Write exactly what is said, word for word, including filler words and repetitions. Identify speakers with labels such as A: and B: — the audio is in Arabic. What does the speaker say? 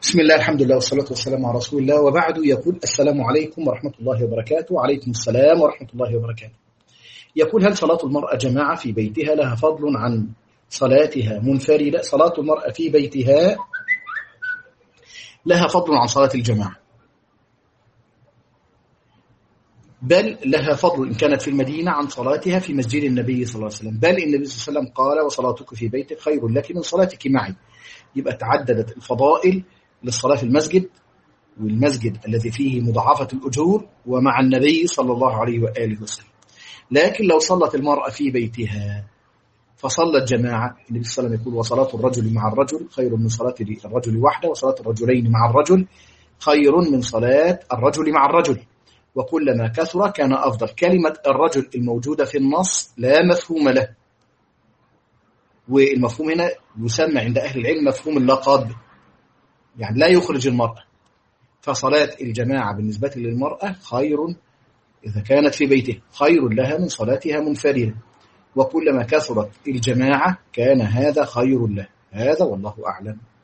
A: بسم الله الحمد لله والصلاة والسلام على رسول الله، وبعد. يقول: السلام عليكم ورحمة الله وبركاته. وعليكم السلام ورحمة الله وبركاته. يقول: هل صلاة المرأة جماعة في بيتها لها فضل عن صلاتها منفردة؟ صلاة المرأة في بيتها لها فضل عن صلاة الجماعة، بل لها فضل إن كانت في المدينة عن صلاتها في مسجد النبي صلى الله عليه وسلم. بل النبي صلى الله عليه وسلم قال: وصلاتك في بيتك خير لك من صلاتك معي. يبقى تعددت الفضائل للصلاة في المسجد، والمسجد الذي فيه مضاعفة الأجور، ومع النبي صلى الله عليه وآله وسلم. لكن لو صلت المرأة في بيتها فصلت جماعة، النبي صلى الله عليه وسلم يقول: وصلاة الرجل مع الرجل خير من صلاة الرجل وحده، وصلاة الرجلين مع الرجل خير من صلاة الرجل مع الرجل، وكلما كثر كان أفضل. كلمة الرجل الموجودة في النص لا مفهوم له، والمفهوم هنا يسمى عند أهل العلم مفهوم اللقب، يعني لا يخرج المرأة. فصلاة الجماعة بالنسبة للمرأة خير إذا كانت في بيته، خير لها من صلاتها منفردة، وكلما كثرت الجماعة كان هذا خير له. هذا والله أعلم.